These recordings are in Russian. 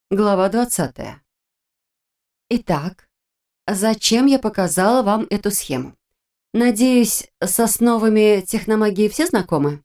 Глава 20. Итак, зачем я показала вам эту схему? Надеюсь, с основами техномагии все знакомы?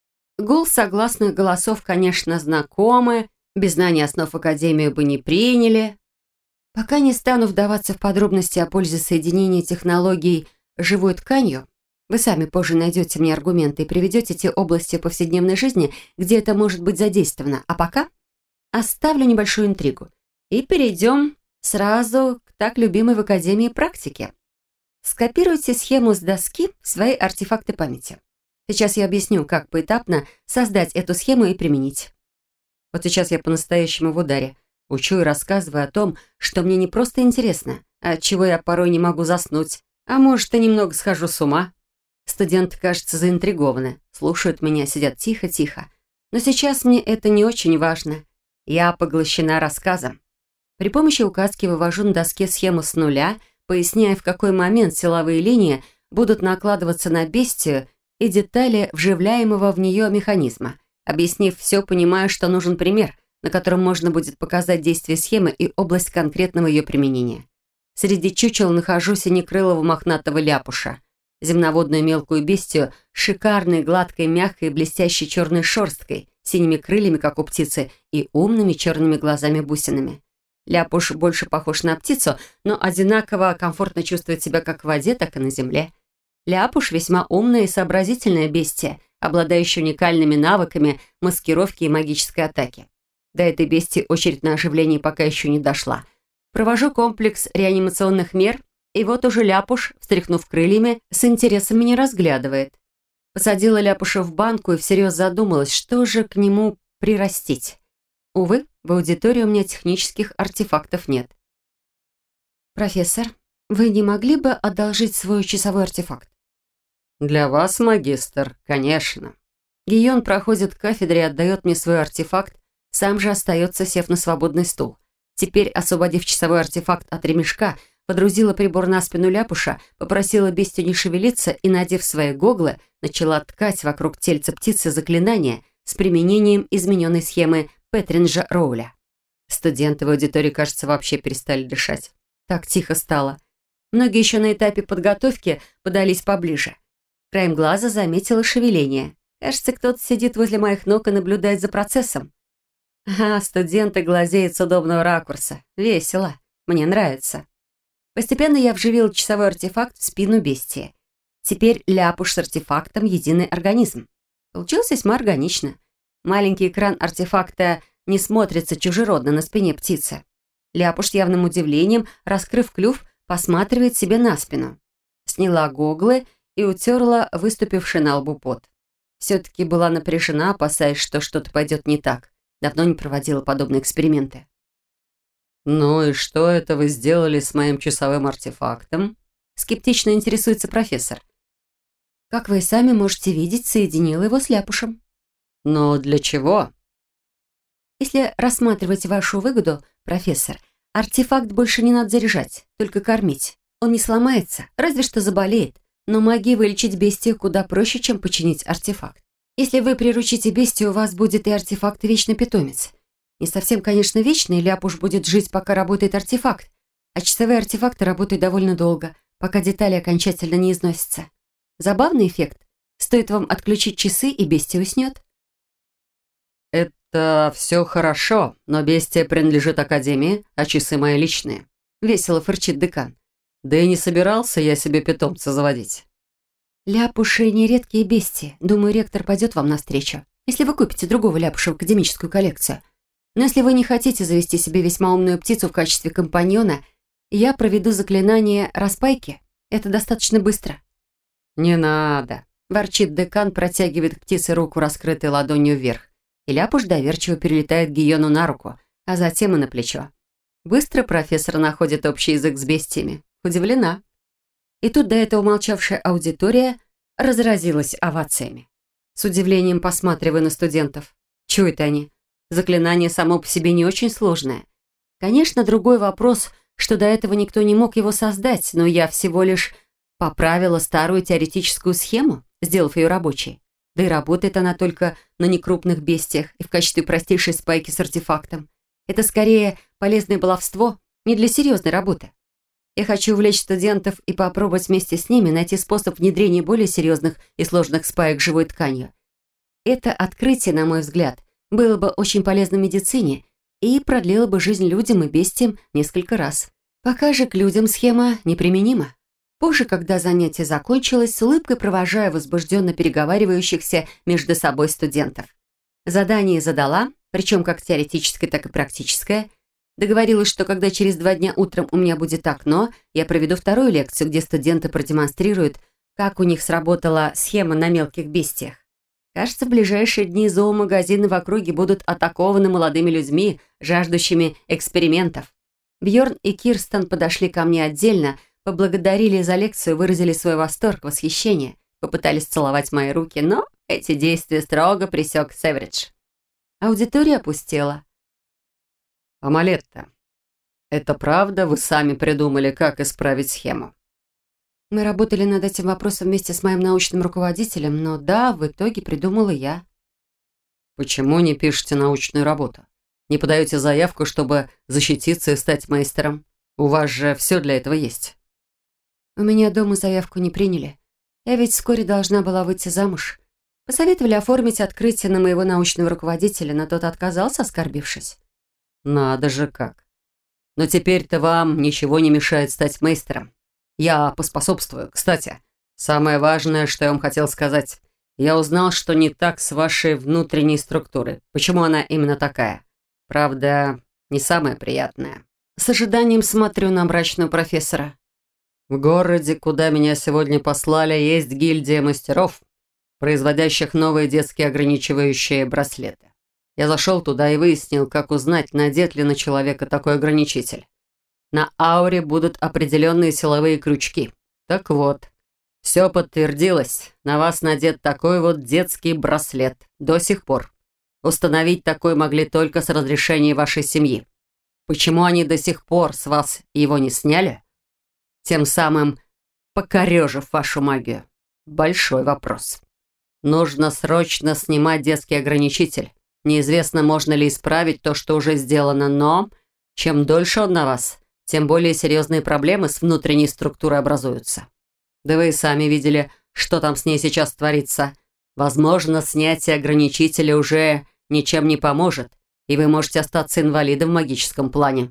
Гул согласных голосов, конечно, знакомы, без знания основ Академию бы не приняли. Пока не стану вдаваться в подробности о пользе соединения технологий с живой тканью, вы сами позже найдете мне аргументы и приведете те области повседневной жизни, где это может быть задействовано. А пока оставлю небольшую интригу и перейдем сразу к так любимой в Академии практике. Скопируйте схему с доски в свои артефакты памяти. Сейчас я объясню, как поэтапно создать эту схему и применить. Вот сейчас я по-настоящему в ударе. Учу и рассказываю о том, что мне не просто интересно, а от чего я порой не могу заснуть, а может, и немного схожу с ума. Студенты, кажется, заинтригованы, слушают меня, сидят тихо-тихо. Но сейчас мне это не очень важно. Я поглощена рассказом. При помощи указки вывожу на доске схему с нуля, поясняя, в какой момент силовые линии будут накладываться на бестию и детали вживляемого в нее механизма. Объяснив все, понимаю, что нужен пример, на котором можно будет показать действие схемы и область конкретного ее применения. Среди чучел нахожу синекрылого мохнатого ляпуша, земноводную мелкую бестию с шикарной, гладкой, мягкой, блестящей черной шерсткой, синими крыльями, как у птицы, и умными черными глазами-бусинами. Ляпуш больше похож на птицу, но одинаково комфортно чувствует себя как в воде, так и на земле. Ляпуш весьма умная и сообразительная бестия, обладающая уникальными навыками маскировки и магической атаки. До этой бестии очередь на оживление пока еще не дошла. Провожу комплекс реанимационных мер, и вот уже Ляпуш, встряхнув крыльями, с интересом меня разглядывает. Посадила Ляпуша в банку и всерьез задумалась, что же к нему прирастить. Увы, в аудитории у меня технических артефактов нет. «Профессор, вы не могли бы одолжить свой часовой артефакт?» «Для вас, магистр, конечно». Гийон проходит к кафедре и отдает мне свой артефакт, сам же остается, сев на свободный стул. Теперь, освободив часовой артефакт от ремешка, подрузила прибор на спину Ляпуша, попросила бестию не шевелиться и, надев свои гоглы, начала ткать вокруг тельца птицы заклинания с применением измененной схемы Петринджа Роуля. Студенты в аудитории, кажется, вообще перестали дышать. Так тихо стало. Многие еще на этапе подготовки подались поближе. Краем глаза заметила шевеление. Кажется, кто-то сидит возле моих ног и наблюдает за процессом. Студенты глазеют с удобного ракурса. Весело. Мне нравится. Постепенно я вживила часовой артефакт в спину бестии. Теперь Ляпуш с артефактом — единый организм. Получилось весьма органично. Маленький экран артефакта не смотрится чужеродно на спине птицы. Ляпуш с явным удивлением, раскрыв клюв, посматривает себе на спину. Сняла гоглы и утерла выступивший на лбу пот. Все-таки была напряжена, опасаясь, что что-то пойдет не так. Давно не проводила подобные эксперименты. «Ну и что это вы сделали с моим часовым артефактом?» Скептично интересуется профессор. Как вы и сами можете видеть, соединила его с Ляпушем. «Но для чего?» Если рассматривать вашу выгоду, профессор, артефакт больше не надо заряжать, только кормить. Он не сломается, разве что заболеет, но магией вылечить бестию куда проще, чем починить артефакт. Если вы приручите бестию, у вас будет и артефакт «Вечный питомец». Не совсем, конечно, вечный, Ляпуш будет жить, пока работает артефакт, а часовые артефакты работают довольно долго, пока детали окончательно не износятся. Забавный эффект. Стоит вам отключить часы, и бестия уснет. «Это все хорошо, но бестия принадлежит Академии, а часы мои личные», — весело фырчит декан. «Да и не собирался я себе питомца заводить». Ляпуши — нередкие бестии. Думаю, ректор пойдет вам навстречу, если вы купите другого ляпуша в академическую коллекцию. Но если вы не хотите завести себе весьма умную птицу в качестве компаньона, я проведу заклинание распайки. Это достаточно быстро». «Не надо», — ворчит декан, протягивает к птице руку, раскрытой ладонью вверх. И Ляпуш доверчиво перелетает Гийону на руку, а затем и на плечо. Быстро профессор находит общий язык с бестиями. Удивлена. И тут до этого молчавшая аудитория разразилась овациями. С удивлением посматривая на студентов. Чего это они? Заклинание само по себе не очень сложное. Конечно, другой вопрос, что до этого никто не мог его создать, но я всего лишь поправила старую теоретическую схему, сделав ее рабочей. Да и работает она только на некрупных бестиях и в качестве простейшей спайки с артефактом. Это скорее полезное баловство, не для серьезной работы. Я хочу увлечь студентов и попробовать вместе с ними найти способ внедрения более серьезных и сложных спаек живой тканью. Это открытие, на мой взгляд, было бы очень полезно в медицине и продлило бы жизнь людям и бестиям несколько раз. Пока же к людям схема неприменима. Позже, когда занятие закончилось, с улыбкой провожаю возбужденно переговаривающихся между собой студентов. Задание задала, причем как теоретическое, так и практическое. Договорилась, что когда через 2 дня утром у меня будет окно, я проведу вторую лекцию, где студенты продемонстрируют, как у них сработала схема на мелких бестиях. Кажется, в ближайшие дни зоомагазины в округе будут атакованы молодыми людьми, жаждущими экспериментов. Бьорн и Кирстен подошли ко мне отдельно, поблагодарили за лекцию, выразили свой восторг, восхищение, попытались целовать мои руки, но эти действия строго пресек Северидж. Аудитория опустела. «Амалетта, это правда вы сами придумали, как исправить схему?» Мы работали над этим вопросом вместе с моим научным руководителем, но да, в итоге придумала я. «Почему не пишете научную работу? Не подаете заявку, чтобы защититься и стать мейстером? У вас же все для этого есть». У меня дома заявку не приняли. Я ведь вскоре должна была выйти замуж. Посоветовали оформить открытие на моего научного руководителя, но тот отказался, оскорбившись. «Надо же как! Но теперь-то вам ничего не мешает стать мейстером. Я поспособствую. Кстати, самое важное, что я вам хотел сказать. Я узнал, что не так с вашей внутренней структурой. Почему она именно такая? Правда, не самая приятная». С ожиданием смотрю на мрачного профессора. «В городе, куда меня сегодня послали, есть гильдия мастеров, производящих новые детские ограничивающие браслеты. Я зашел туда и выяснил, как узнать, надет ли на человека такой ограничитель. На ауре будут определенные силовые крючки. Так вот, все подтвердилось. На вас надет такой вот детский браслет. До сих пор. Установить такой могли только с разрешения вашей семьи. Почему они до сих пор с вас его не сняли? Тем самым покорежив вашу магию. Большой вопрос. Нужно срочно снимать детский ограничитель. Неизвестно, можно ли исправить то, что уже сделано, но чем дольше он на вас, тем более серьезные проблемы с внутренней структурой образуются. Да вы и сами видели, что там с ней сейчас творится. Возможно, снятие ограничителя уже ничем не поможет, и вы можете остаться инвалидом в магическом плане».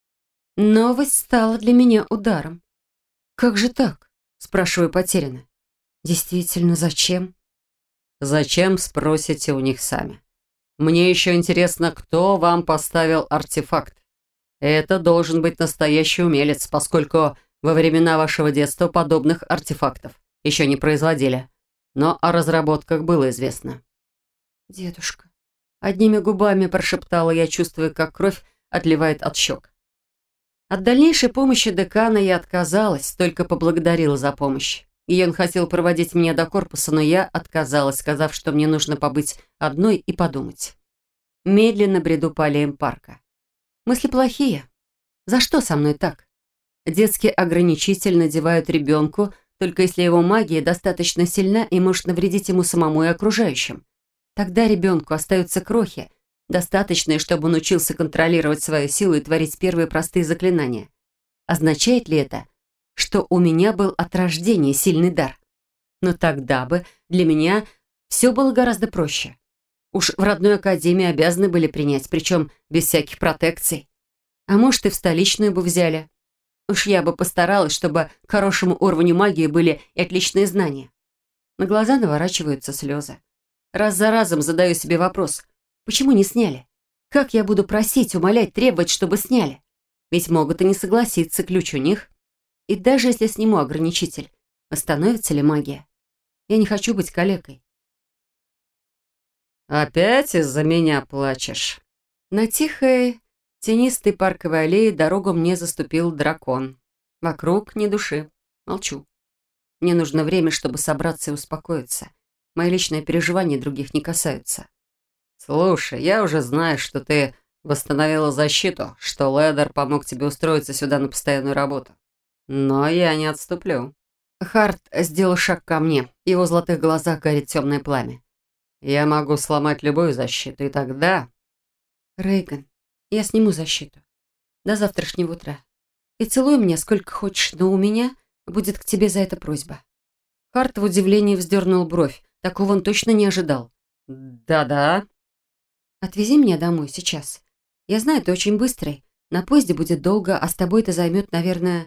Новость стала для меня ударом. «Как же так?» – спрашиваю потерянно. «Действительно, зачем?» «Зачем?» – спросите у них сами. Мне еще интересно, кто вам поставил артефакт. Это должен быть настоящий умелец, поскольку во времена вашего детства подобных артефактов еще не производили. Но о разработках было известно». «Дедушка», — одними губами прошептала я, чувствуя, как кровь отливает от щек. От дальнейшей помощи декана я отказалась, только поблагодарила за помощь. И он хотел проводить меня до корпуса, но я отказалась, сказав, что мне нужно побыть одной и подумать. Медленно бреду по аллеям парка. Мысли плохие. За что со мной так? Детский ограничитель надевают ребенку, только если его магия достаточно сильна и может навредить ему самому и окружающим. Тогда ребенку остаются крохи, достаточные, чтобы он учился контролировать свою силу и творить первые простые заклинания. Означает ли это, что у меня был от рождения сильный дар? Но тогда бы для меня все было гораздо проще. Уж в родной академии обязаны были принять, причем без всяких протекций. А может, и в столичную бы взяли. Уж я бы постаралась, чтобы к хорошему уровню магии были и отличные знания. На глаза наворачиваются слезы. Раз за разом задаю себе вопрос, почему не сняли? Как я буду просить, умолять, требовать, чтобы сняли? Ведь могут и не согласиться, ключ у них. И даже если сниму ограничитель, восстановится ли магия? Я не хочу быть калекой. «Опять из-за меня плачешь?» На тихой, тенистой парковой аллее дорогу мне заступил дракон. Вокруг ни души. Молчу. Мне нужно время, чтобы собраться и успокоиться. Мои личные переживания других не касаются. «Слушай, я уже знаю, что ты восстановила защиту, что Ледер помог тебе устроиться сюда на постоянную работу. Но я не отступлю». Харт сделал шаг ко мне. В его золотых глазах горит темное пламя. «Я могу сломать любую защиту, и тогда...» Рейган, Я сниму защиту. До завтрашнего утра. И целуй меня сколько хочешь, но у меня будет к тебе за это просьба». Харт в удивлении вздернул бровь. Такого он точно не ожидал. «Да-да». «Отвези меня домой сейчас. Я знаю, ты очень быстрый. На поезде будет долго, а с тобой это займет, наверное...»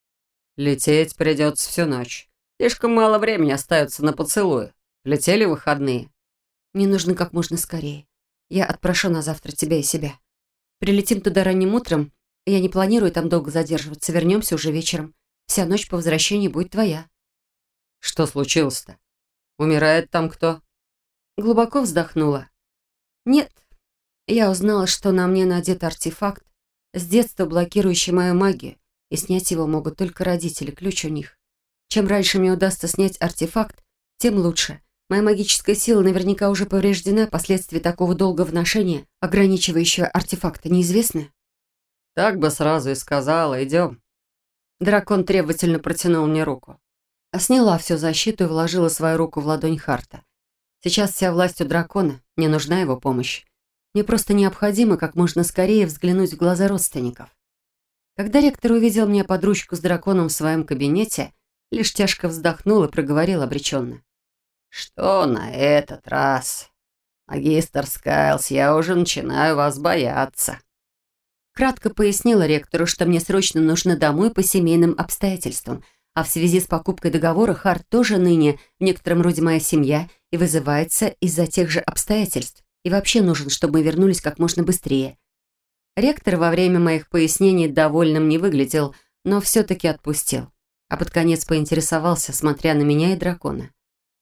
«Лететь придется всю ночь. Слишком мало времени остается на поцелуи. Летели выходные». «Мне нужно как можно скорее. Я отпрошу на завтра тебя и себя. Прилетим туда ранним утром. Я не планирую там долго задерживаться. Вернемся уже вечером. Вся ночь по возвращении будет твоя». «Что случилось-то? Умирает там кто?» Глубоко вздохнула. «Нет. Я узнала, что на мне надет артефакт, с детства блокирующий мою магию, и снять его могут только родители, ключ у них. Чем раньше мне удастся снять артефакт, тем лучше. Моя магическая сила наверняка уже повреждена, последствия такого долгого ношения, ограничивающего артефакта, неизвестны». «Так бы сразу и сказала. Идем». Дракон требовательно протянул мне руку. Сняла всю защиту и вложила свою руку в ладонь Харта. Сейчас вся власть у дракона, мне нужна его помощь. Мне просто необходимо как можно скорее взглянуть в глаза родственников. Когда ректор увидел меня под ручку с драконом в своем кабинете, лишь тяжко вздохнул и проговорил обреченно. «Что на этот раз? Магистр Скайлс, я уже начинаю вас бояться». Кратко пояснила ректору, что мне срочно нужно домой по семейным обстоятельствам, а в связи с покупкой договора Харт тоже ныне в некотором роде моя семья и вызывается из-за тех же обстоятельств. И вообще нужен, чтобы мы вернулись как можно быстрее. Ректор во время моих пояснений довольным не выглядел, но все-таки отпустил. А под конец поинтересовался, смотря на меня и дракона.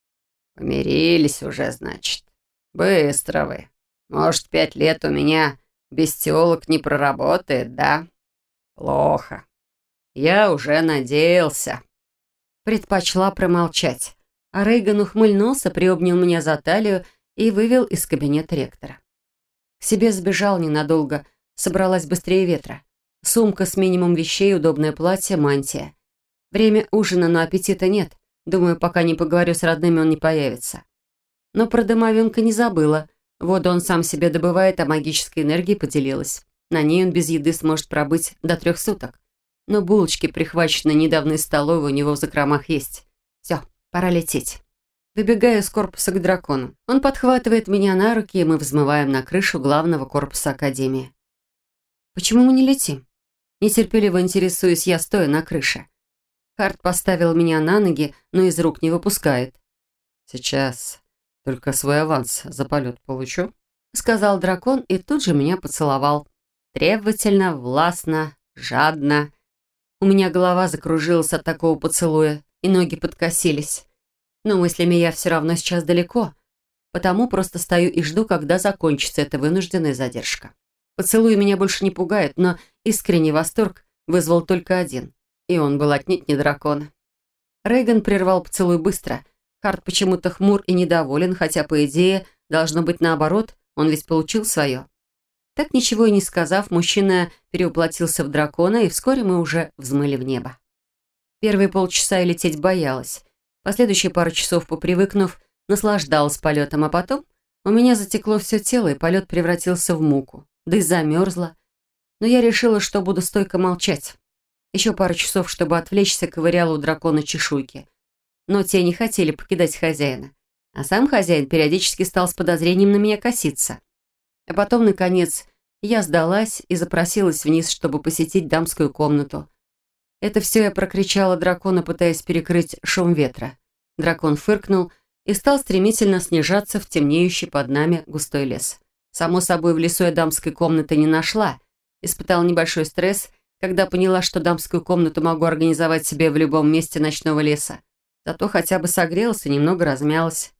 «Помирились уже, значит. Быстро вы. Может, 5 лет у меня бестиолог не проработает, да? Плохо. Я уже надеялся». Предпочла промолчать. А Рейган ухмыльнулся, приобнял меня за талию и вывел из кабинета ректора. К себе сбежал ненадолго, собралась быстрее ветра. Сумка с минимум вещей, удобное платье, мантия. Время ужина, но аппетита нет. Думаю, пока не поговорю с родными, он не появится. Но про домовенка не забыла. Воду он сам себе добывает, а магической энергией поделилась. На ней он без еды сможет пробыть до 3 суток. Но булочки, прихваченные недавно из столовой, у него в закромах есть. Все, пора лететь. Выбегаю из корпуса к дракону. Он подхватывает меня на руки, и мы взмываем на крышу главного корпуса Академии. «Почему мы не летим?» Нетерпеливо интересуюсь я, стоя на крыше. Харт поставил меня на ноги, но из рук не выпускает. «Сейчас только свой аванс за полет получу», — сказал дракон и тут же меня поцеловал. Требовательно, властно, жадно. У меня голова закружилась от такого поцелуя, и ноги подкосились. Но мыслями я все равно сейчас далеко, потому просто стою и жду, когда закончится эта вынужденная задержка. Поцелуи меня больше не пугают, но искренний восторг вызвал только один, и он был отнюдь не дракона. Рейган прервал поцелуй быстро. Харт почему-то хмур и недоволен, хотя, по идее, должно быть наоборот, он ведь получил свое. Так ничего и не сказав, мужчина перевоплотился в дракона, и вскоре мы уже взмыли в небо. Первые полчаса я лететь боялась. Последующие пару часов, попривыкнув, наслаждалась полетом, а потом у меня затекло все тело, и полет превратился в муку. Да и замерзла. Но я решила, что буду стойко молчать. Еще пару часов, чтобы отвлечься, ковыряла у дракона чешуйки. Но те не хотели покидать хозяина. А сам хозяин периодически стал с подозрением на меня коситься. А потом, наконец, я сдалась и запросилась вниз, чтобы посетить дамскую комнату. Это все я прокричала дракону, пытаясь перекрыть шум ветра. Дракон фыркнул и стал стремительно снижаться в темнеющий под нами густой лес. Само собой, в лесу я дамской комнаты не нашла. Испытала небольшой стресс, когда поняла, что дамскую комнату могу организовать себе в любом месте ночного леса. Зато хотя бы согрелась и немного размялась.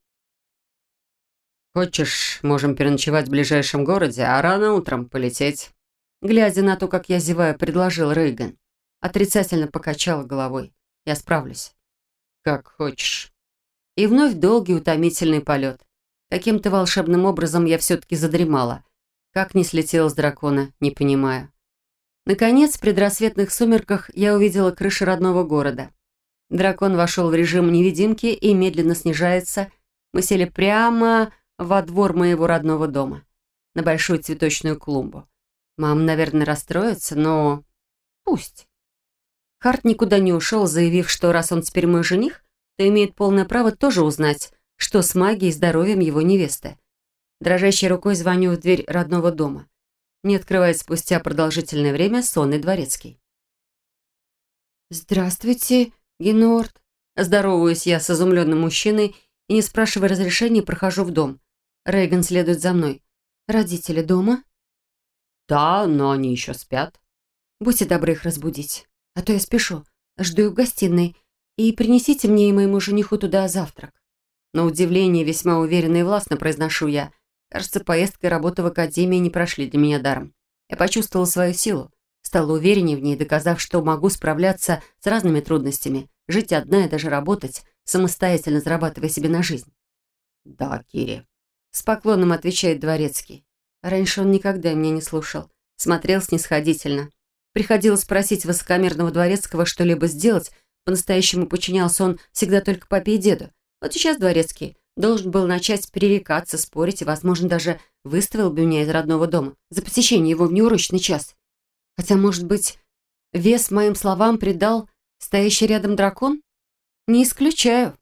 «Хочешь, можем переночевать в ближайшем городе, а рано утром полететь?» Глядя на то, как я зеваю, предложил Рейган. Отрицательно покачала головой. Я справлюсь. «Как хочешь». И вновь долгий утомительный полет. Каким-то волшебным образом я все-таки задремала. Как не слетела с дракона, не понимаю. Наконец, в предрассветных сумерках я увидела крыши родного города. Дракон вошел в режим невидимки и медленно снижается. Мы сели прямо во двор моего родного дома, на большую цветочную клумбу. Мама, наверное, расстроится, но пусть. Харт никуда не ушел, заявив, что раз он теперь мой жених, то имеет полное право тоже узнать, что с магией и здоровьем его невесты. Дрожащей рукой звоню в дверь родного дома. Не открывает спустя продолжительное время сонный дворецкий. «Здравствуйте, Генуорт». Здороваюсь я с изумленным мужчиной и, не спрашивая разрешения, прохожу в дом. Рейган следует за мной. «Родители дома?» «Да, но они еще спят». «Будьте добры их разбудить, а то я спешу. Жду их в гостиной. И принесите мне и моему жениху туда завтрак». На удивление, весьма уверенно и властно произношу я. Кажется, поездка и работа в академии не прошли для меня даром. Я почувствовала свою силу, стала увереннее в ней, доказав, что могу справляться с разными трудностями, жить одна и даже работать, самостоятельно зарабатывая себе на жизнь. «Да, Кири». С поклоном отвечает дворецкий. Раньше он никогда меня не слушал. Смотрел снисходительно. Приходилось просить высокомерного дворецкого что-либо сделать, по-настоящему подчинялся он всегда только папе и деду. Вот сейчас дворецкий должен был начать пререкаться, спорить и, возможно, даже выставил бы меня из родного дома за посещение его в неурочный час. Хотя, может быть, вес моим словам придал стоящий рядом дракон? Не исключаю.